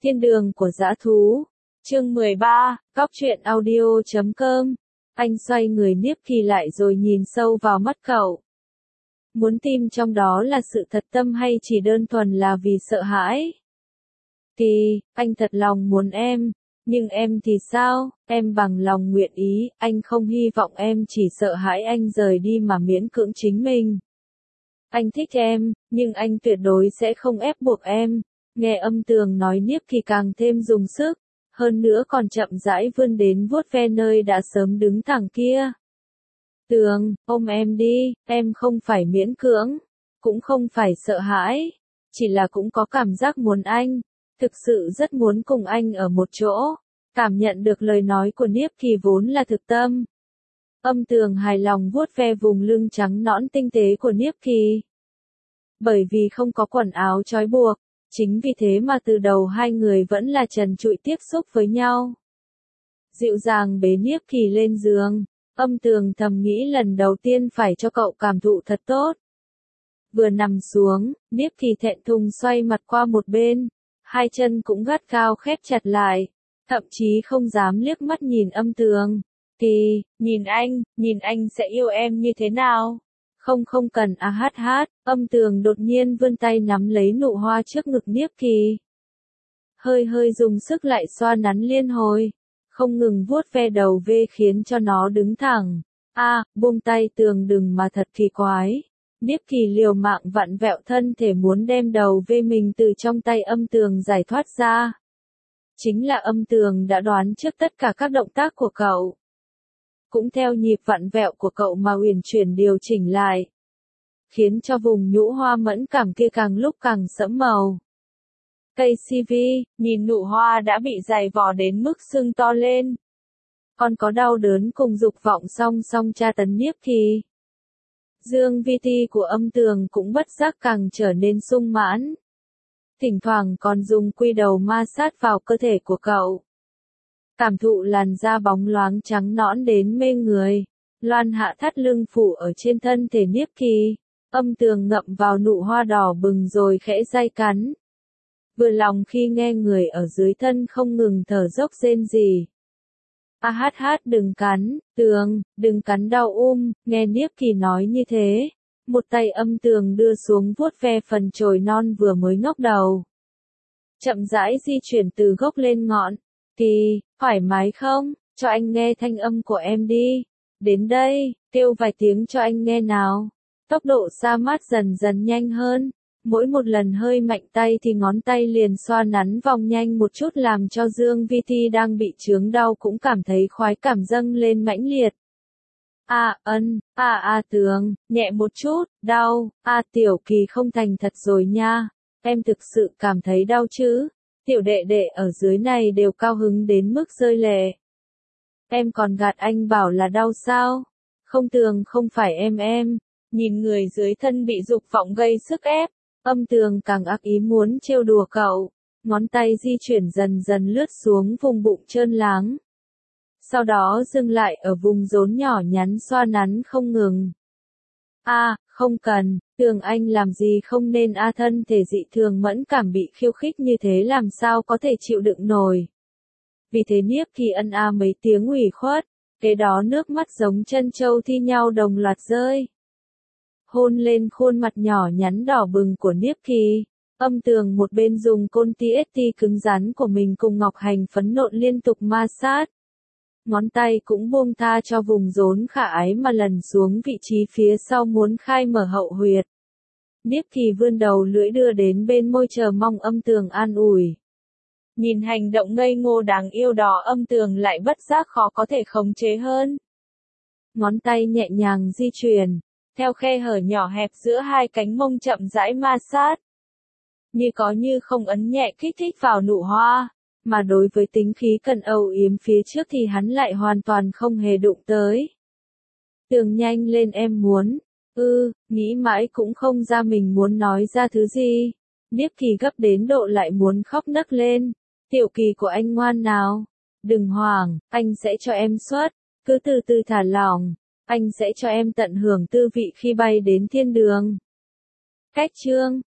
Thiên đường của dã thú. Chương 13, Cóc truyện audio.com. Anh xoay người Niếp Kỳ lại rồi nhìn sâu vào mắt cậu. Muốn tìm trong đó là sự thật tâm hay chỉ đơn thuần là vì sợ hãi? Kỳ, anh thật lòng muốn em, nhưng em thì sao? Em bằng lòng nguyện ý, anh không hy vọng em chỉ sợ hãi anh rời đi mà miễn cưỡng chính mình. Anh thích em, nhưng anh tuyệt đối sẽ không ép buộc em. Nghe âm tường nói Niếp Kỳ càng thêm dùng sức, hơn nữa còn chậm rãi vươn đến vuốt ve nơi đã sớm đứng thẳng kia. Tường, ôm em đi, em không phải miễn cưỡng, cũng không phải sợ hãi, chỉ là cũng có cảm giác muốn anh, thực sự rất muốn cùng anh ở một chỗ. Cảm nhận được lời nói của Niếp Kỳ vốn là thực tâm. Âm tường hài lòng vuốt ve vùng lưng trắng nõn tinh tế của Niếp Kỳ. Bởi vì không có quần áo trói buộc, chính vì thế mà từ đầu hai người vẫn là trần trụi tiếp xúc với nhau. Dịu dàng bế Niếp Kỳ lên giường, âm tường thầm nghĩ lần đầu tiên phải cho cậu cảm thụ thật tốt. Vừa nằm xuống, Niếp Kỳ thẹn thùng xoay mặt qua một bên, hai chân cũng gắt gao khép chặt lại, thậm chí không dám liếc mắt nhìn âm tường. Kỳ, nhìn anh sẽ yêu em như thế nào? Không cần âm tường đột nhiên vươn tay nắm lấy nụ hoa trước ngực Niếp Kỳ. Hơi dùng sức lại xoa nắn liên hồi, không ngừng vuốt ve đầu ve khiến cho nó đứng thẳng. Buông tay tường đừng mà thật kỳ quái. Niếp Kỳ liều mạng vặn vẹo thân thể muốn đem đầu ve mình từ trong tay âm tường giải thoát ra. Chính là âm tường đã đoán trước tất cả các động tác của cậu. Cũng theo nhịp vặn vẹo của cậu mà uyển chuyển điều chỉnh lại, khiến cho vùng nhũ hoa mẫn cảm kia càng lúc càng sẫm màu. Cây CV, nhìn nụ hoa đã bị dày vò đến mức sưng to lên. Còn có đau đớn cùng dục vọng song song tra tấn Niếp Kỳ. Dương VT của âm tường cũng bất giác càng trở nên sung mãn. Thỉnh thoảng còn dùng quy đầu ma sát vào cơ thể của cậu. Cảm thụ làn da bóng loáng trắng nõn đến mê người, loan hạ thắt lưng phủ ở trên thân thể Niếp Kỳ, âm tường ngậm vào nụ hoa đỏ bừng rồi khẽ day cắn. Vừa lòng khi nghe người ở dưới thân không ngừng thở dốc rên rỉ. Đừng cắn, tường, đừng cắn đau nghe Niếp Kỳ nói như thế, một tay âm tường đưa xuống vuốt ve phần chồi non vừa mới ngóc đầu. Chậm rãi di chuyển từ gốc lên ngọn. Kỳ, thoải mái không? Cho anh nghe thanh âm của em đi. Đến đây, kêu vài tiếng cho anh nghe nào. Tốc độ sa mát dần dần nhanh hơn. Mỗi một lần hơi mạnh tay thì ngón tay liền xoa nắn vòng nhanh một chút làm cho Dương VT đang bị chướng đau cũng cảm thấy khoái cảm dâng lên mãnh liệt. Tường, nhẹ một chút, đau, Tiểu Kỳ không thành thật rồi nha. Em thực sự cảm thấy đau chứ? Tiểu đệ đệ ở dưới này đều cao hứng đến mức rơi lệ. Em còn gạt anh bảo là đau sao? Không tường không phải em. Nhìn người dưới thân bị dục vọng gây sức ép, âm tường càng ác ý muốn trêu đùa cậu. Ngón tay di chuyển dần dần lướt xuống vùng bụng trơn láng. Sau đó dừng lại ở vùng rốn nhỏ nhắn xoa nắn không ngừng. Không cần, tường anh làm gì không nên thân thể dị thường mẫn cảm bị khiêu khích như thế làm sao có thể chịu đựng nổi. Vì thế Niếp Kỳ ân mấy tiếng ủy khuất, kế đó nước mắt giống chân trâu thi nhau đồng loạt rơi. Hôn lên khuôn mặt nhỏ nhắn đỏ bừng của Niếp Kỳ, âm tường một bên dùng côn TST cứng rắn của mình cùng ngọc hành phấn nộn liên tục ma sát. Ngón tay cũng buông tha cho vùng rốn khả ái mà lần xuống vị trí phía sau muốn khai mở hậu huyệt. Niếp Kỳ vươn đầu lưỡi đưa đến bên môi chờ mong âm tường an ủi. Nhìn hành động ngây ngô đáng yêu đó âm tường lại bất giác khó có thể khống chế hơn. Ngón tay nhẹ nhàng di chuyển, theo khe hở nhỏ hẹp giữa hai cánh mông chậm rãi ma sát. Như có như không ấn nhẹ kích thích vào nụ hoa. Mà đối với tính khí cần âu yếm phía trước thì hắn lại hoàn toàn không hề đụng tới. Tường nhanh lên em muốn. Nghĩ mãi cũng không ra mình muốn nói ra thứ gì. Niếp Kỳ gấp đến độ lại muốn khóc nấc lên. Tiểu Kỳ của anh ngoan nào. Đừng hoảng, anh sẽ cho em xuất. Cứ từ từ thả lỏng. Anh sẽ cho em tận hưởng tư vị khi bay đến thiên đường. Cách chương.